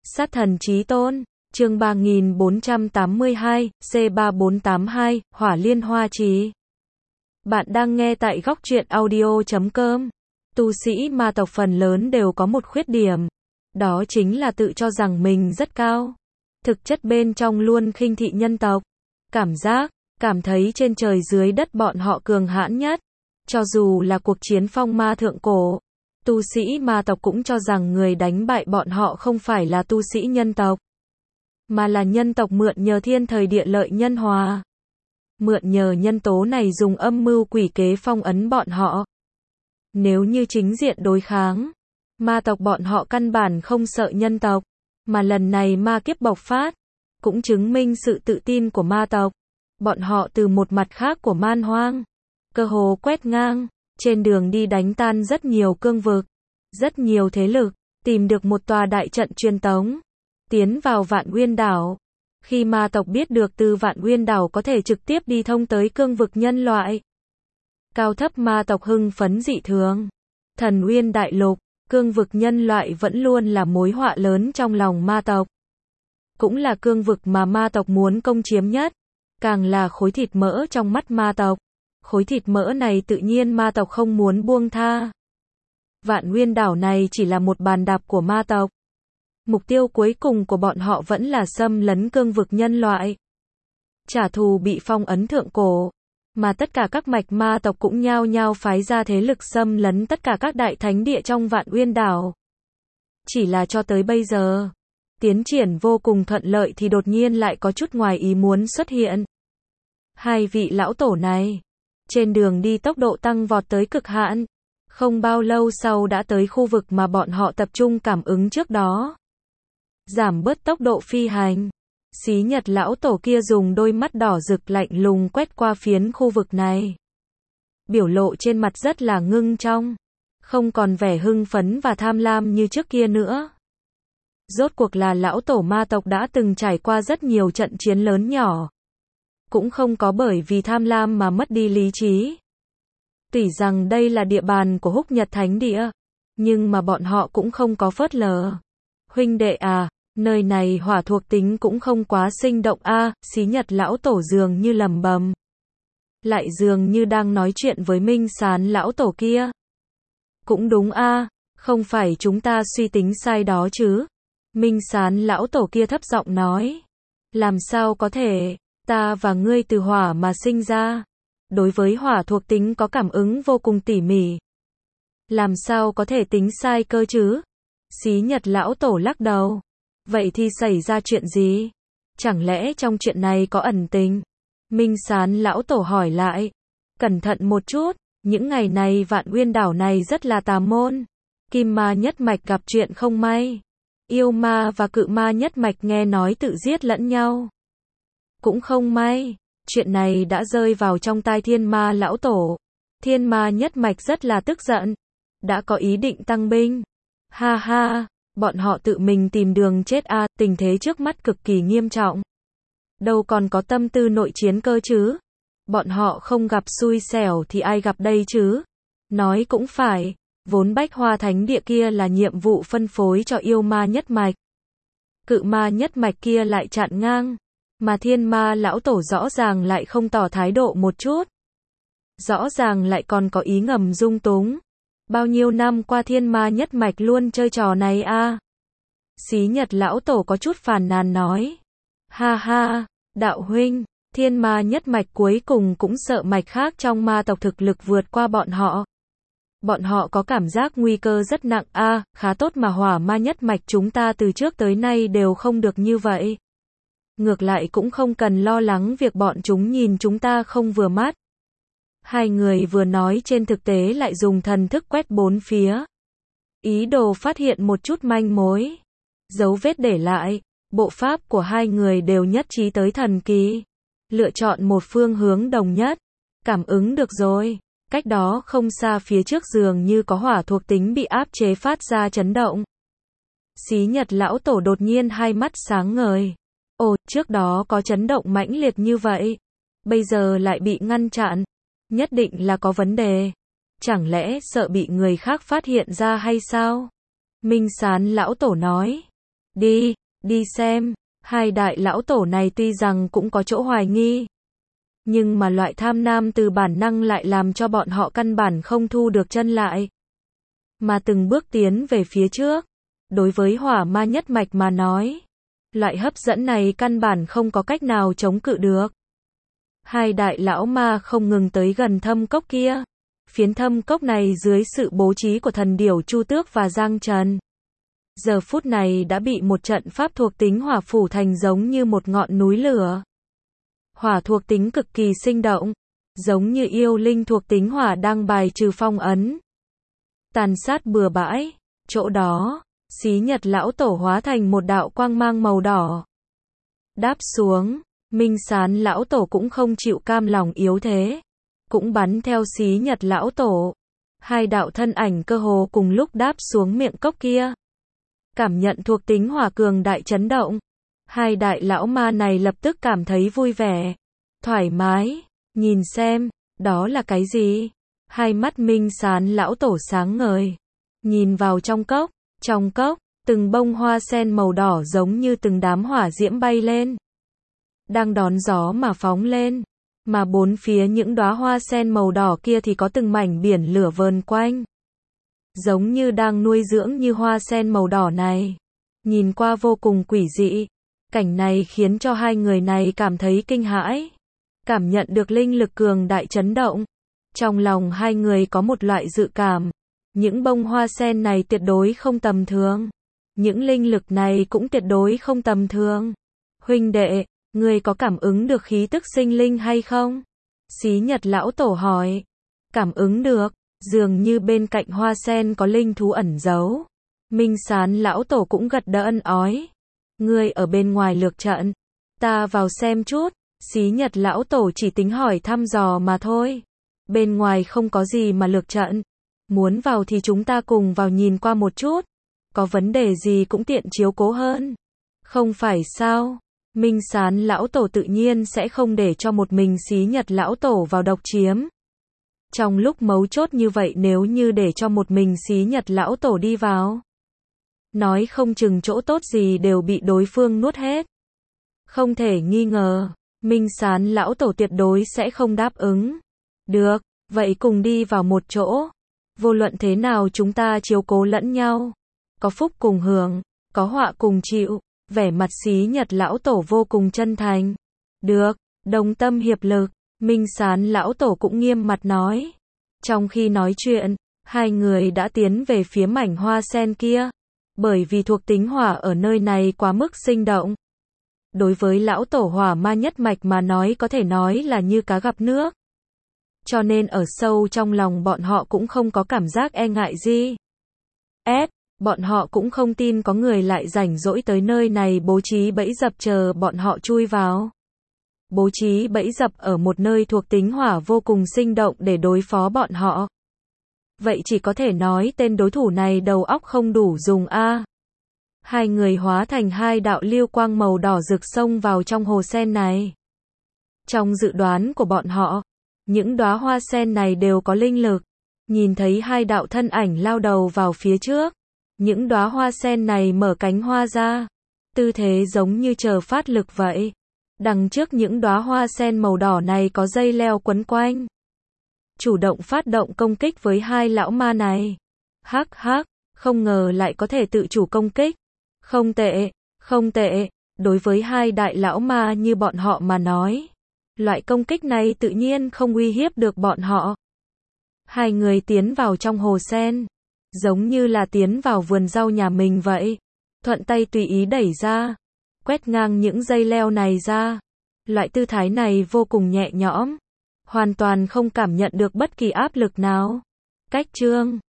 Sát thần chí tôn, chương 3482, C3482, Hỏa Liên Hoa Trì. Bạn đang nghe tại góc truyện audio.com. Tu sĩ ma tộc phần lớn đều có một khuyết điểm. Đó chính là tự cho rằng mình rất cao. Thực chất bên trong luôn khinh thị nhân tộc. Cảm thấy trên trời dưới đất bọn họ cường hãn nhất. Cho dù là cuộc chiến phong ma thượng cổ, tu sĩ ma tộc cũng cho rằng người đánh bại bọn họ không phải là tu sĩ nhân tộc, mà là nhân tộc mượn nhờ thiên thời địa lợi nhân hòa. Mượn nhờ nhân tố này dùng âm mưu quỷ kế phong ấn bọn họ. Nếu như chính diện đối kháng, ma tộc bọn họ căn bản không sợ nhân tộc, mà lần này ma kiếp bộc phát, cũng chứng minh sự tự tin của ma tộc. Bọn họ từ một mặt khác của man hoang, cơ hồ quét ngang, trên đường đi đánh tan rất nhiều cương vực, rất nhiều thế lực, tìm được một tòa đại trận truyền tống, tiến vào Vạn Uyên Đảo. Khi ma tộc biết được từ Vạn Uyên Đảo có thể trực tiếp đi thông tới cương vực nhân loại, cao thấp ma tộc hưng phấn dị thường. Thần Uyên Đại Lục, cương vực nhân loại vẫn luôn là mối họa lớn trong lòng ma tộc. Cũng là cương vực mà ma tộc muốn công chiếm nhất, càng là khối thịt mỡ trong mắt ma tộc. Khối thịt mỡ này tự nhiên ma tộc không muốn buông tha. Vạn Uyên Đảo này chỉ là một bàn đạp của ma tộc. Mục tiêu cuối cùng của bọn họ vẫn là xâm lấn cương vực nhân loại, trả thù bị phong ấn thượng cổ, mà tất cả các mạch ma tộc cũng nhao nhao phái ra thế lực xâm lấn tất cả các đại thánh địa trong Vạn Uyên Đảo. Chỉ là cho tới bây giờ, tiến triển vô cùng thuận lợi thì đột nhiên lại có chút ngoài ý muốn xuất hiện. Hai vị lão tổ này, trên đường đi tốc độ tăng vọt tới cực hạn, không bao lâu sau đã tới khu vực mà bọn họ tập trung cảm ứng trước đó. Giảm bớt tốc độ phi hành. Xí Nhật lão tổ kia dùng đôi mắt đỏ rực lạnh lùng quét qua phiến khu vực này. Biểu lộ trên mặt rất là ngưng trong, không còn vẻ hưng phấn và tham lam như trước kia nữa. Rốt cuộc là lão tổ ma tộc đã từng trải qua rất nhiều trận chiến lớn nhỏ, cũng không có bởi vì tham lam mà mất đi lý trí. Tuy rằng đây là địa bàn của Húc Nhật Thánh Địa, nhưng mà bọn họ cũng không có phớt lờ. Huynh đệ à, nơi này hỏa thuộc tính cũng không quá sinh động a. Xí Nhật lão tổ dường như lẩm bẩm, lại dường như đang nói chuyện với Minh Sán lão tổ kia. Cũng đúng a, không phải chúng ta suy tính sai đó chứ? Minh Sán lão tổ kia thấp giọng nói. Làm sao có thể, ta và ngươi từ hỏa mà sinh ra, đối với hỏa thuộc tính có cảm ứng vô cùng tỉ mỉ. Làm sao có thể tính sai cơ chứ? Xí Nhật lão tổ lắc đầu. Vậy thì xảy ra chuyện gì? Chẳng lẽ trong chuyện này có ẩn tình? Minh Sán lão tổ hỏi lại. Cẩn thận một chút, những ngày này Vạn Uyên Đảo này rất là tà môn. Kim ma nhất mạch gặp chuyện không may. Yêu ma và cự ma nhất mạch nghe nói tự giết lẫn nhau. Cũng không may, chuyện này đã rơi vào trong tai thiên ma lão tổ. Thiên ma nhất mạch rất là tức giận, đã có ý định tăng binh. Ha ha, bọn họ tự mình tìm đường chết a, tình thế trước mắt cực kỳ nghiêm trọng. Đâu còn có tâm tư nội chiến cơ chứ? Bọn họ không gặp xui xẻo thì ai gặp đây chứ? Nói cũng phải, vốn Bách Hoa Thánh Địa kia là nhiệm vụ phân phối cho yêu ma nhất mạch. Cự ma nhất mạch kia lại chặn ngang, mà thiên ma lão tổ rõ ràng lại không tỏ thái độ một chút. Rõ ràng lại còn có ý ngầm dung túng. Bao nhiêu năm qua thiên ma nhất mạch luôn chơi trò này a. Xí Nhật lão tổ có chút phàn nàn nói. Ha ha, đạo huynh, thiên ma nhất mạch cuối cùng cũng sợ mạch khác trong ma tộc thực lực vượt qua bọn họ. Bọn họ có cảm giác nguy cơ rất nặng a, khá tốt mà hỏa ma nhất mạch chúng ta từ trước tới nay đều không được như vậy. Ngược lại cũng không cần lo lắng việc bọn chúng nhìn chúng ta không vừa mắt. Hai người vừa nói trên thực tế lại dùng thần thức quét bốn phía. Ý đồ phát hiện một chút manh mối. Dấu vết để lại, bộ pháp của hai người đều nhất trí tới thần kỳ. Lựa chọn một phương hướng đồng nhất. Cảm ứng được rồi. Cách đó không xa phía trước dường như có hỏa thuộc tính bị áp chế phát ra chấn động. Xí Nhật lão tổ đột nhiên hai mắt sáng ngời. Ồ, trước đó có chấn động mãnh liệt như vậy. Bây giờ lại bị ngăn chặn. Nhất định là có vấn đề. Chẳng lẽ sợ bị người khác phát hiện ra hay sao? Minh Sán lão tổ nói. Đi xem. Hai đại lão tổ này tuy rằng cũng có chỗ hoài nghi, nhưng mà loại tham lam từ bản năng lại làm cho bọn họ căn bản không thu được chân lại, mà từng bước tiến về phía trước. Đối với hỏa ma nhất mạch mà nói, loại hấp dẫn này căn bản không có cách nào chống cự được. Hai đại lão ma không ngừng tới gần thâm cốc kia. Phiến thâm cốc này dưới sự bố trí của thần điểu Chu Tước và Giang Trần, giờ phút này đã bị một trận pháp thuộc tính hỏa phủ thành giống như một ngọn núi lửa. Hỏa thuộc tính cực kỳ sinh động, giống như yêu linh thuộc tính hỏa đang bài trừ phong ấn, tàn sát bừa bãi. Chỗ đó, Xí Nhật lão tổ hóa thành một đạo quang mang màu đỏ, đáp xuống. Minh Sán lão tổ cũng không chịu cam lòng yếu thế, cũng bắn theo Xí Nhật lão tổ. Hai đạo thân ảnh cơ hồ cùng lúc đáp xuống miệng cốc kia. Cảm nhận thuộc tính hỏa cường đại chấn động, hai đại lão ma này lập tức cảm thấy vui vẻ, thoải mái. Nhìn xem, đó là cái gì? Hai mắt Minh Sán lão tổ sáng ngời, nhìn vào trong cốc. Trong cốc, từng bông hoa sen màu đỏ giống như từng đám hỏa diễm bay lên, đang đón gió mà phóng lên, mà bốn phía những đóa hoa sen màu đỏ kia thì có từng mảnh biển lửa vờn quanh, giống như đang nuôi dưỡng như hoa sen màu đỏ này. Nhìn qua vô cùng quỷ dị. Cảnh này khiến cho hai người này cảm thấy kinh hãi, cảm nhận được linh lực cường đại chấn động. Trong lòng hai người có một loại dự cảm, những bông hoa sen này tuyệt đối không tầm thường, những linh lực này cũng tuyệt đối không tầm thường. Huynh đệ, ngươi có cảm ứng được khí tức sinh linh hay không? Xí Nhật lão tổ hỏi. Cảm ứng được, dường như bên cạnh hoa sen có linh thú ẩn giấu. Minh Sán lão tổ cũng gật đầu ân ói. Ngươi ở bên ngoài lược trận, ta vào xem chút. Xí Nhật lão tổ chỉ tính hỏi thăm dò mà thôi. Bên ngoài không có gì mà lược trận, muốn vào thì chúng ta cùng vào nhìn qua một chút, có vấn đề gì cũng tiện chiếu cố hơn. Không phải sao? Minh Sán lão tổ tự nhiên sẽ không để cho một mình Xí Nhật lão tổ vào độc chiếm. Trong lúc mấu chốt như vậy nếu như để cho một mình Xí Nhật lão tổ đi vào, nói không chừng chỗ tốt gì đều bị đối phương nuốt hết. Không thể nghi ngờ, Minh Sán lão tổ tuyệt đối sẽ không đáp ứng. Được, vậy cùng đi vào một chỗ. Vô luận thế nào chúng ta chiếu cố lẫn nhau, có phúc cùng hưởng, có họa cùng chịu. Vẻ mặt Xí Nhật lão tổ vô cùng chân thành. Được, đồng tâm hiệp lực. Minh Sán lão tổ cũng nghiêm mặt nói. Trong khi nói chuyện, hai người đã tiến về phía mảnh hoa sen kia. Bởi vì thuộc tính hỏa ở nơi này quá mức sinh động, đối với lão tổ hỏa ma nhất mạch mà nói có thể nói là như cá gặp nước. Cho nên ở sâu trong lòng bọn họ cũng không có cảm giác e ngại gì. Bọn họ cũng không tin có người lại rảnh rỗi tới nơi này bố trí bẫy dập chờ bọn họ chui vào. Bố trí bẫy dập ở một nơi thuộc tính hỏa vô cùng sinh động để đối phó bọn họ. Vậy chỉ có thể nói tên đối thủ này đầu óc không đủ dùng a. Hai người hóa thành hai đạo lưu quang màu đỏ rực xông vào trong hồ sen này. Trong dự đoán của bọn họ, những đóa hoa sen này đều có linh lực. Nhìn thấy hai đạo thân ảnh lao đầu vào phía trước, những đóa hoa sen này mở cánh hoa ra, tư thế giống như chờ phát lực vậy. Đằng trước những đóa hoa sen màu đỏ này có dây leo quấn quanh, chủ động phát động công kích với hai lão ma này. Hắc hắc, không ngờ lại có thể tự chủ công kích. Không tệ, không tệ, đối với hai đại lão ma như bọn họ mà nói, loại công kích này tự nhiên không uy hiếp được bọn họ. Hai người tiến vào trong hồ sen, giống như là tiến vào vườn rau nhà mình vậy. Thuận tay tùy ý đẩy ra, quét ngang những dây leo này ra. Loại tư thái này vô cùng nhẹ nhõm, hoàn toàn không cảm nhận được bất kỳ áp lực nào. Cách chương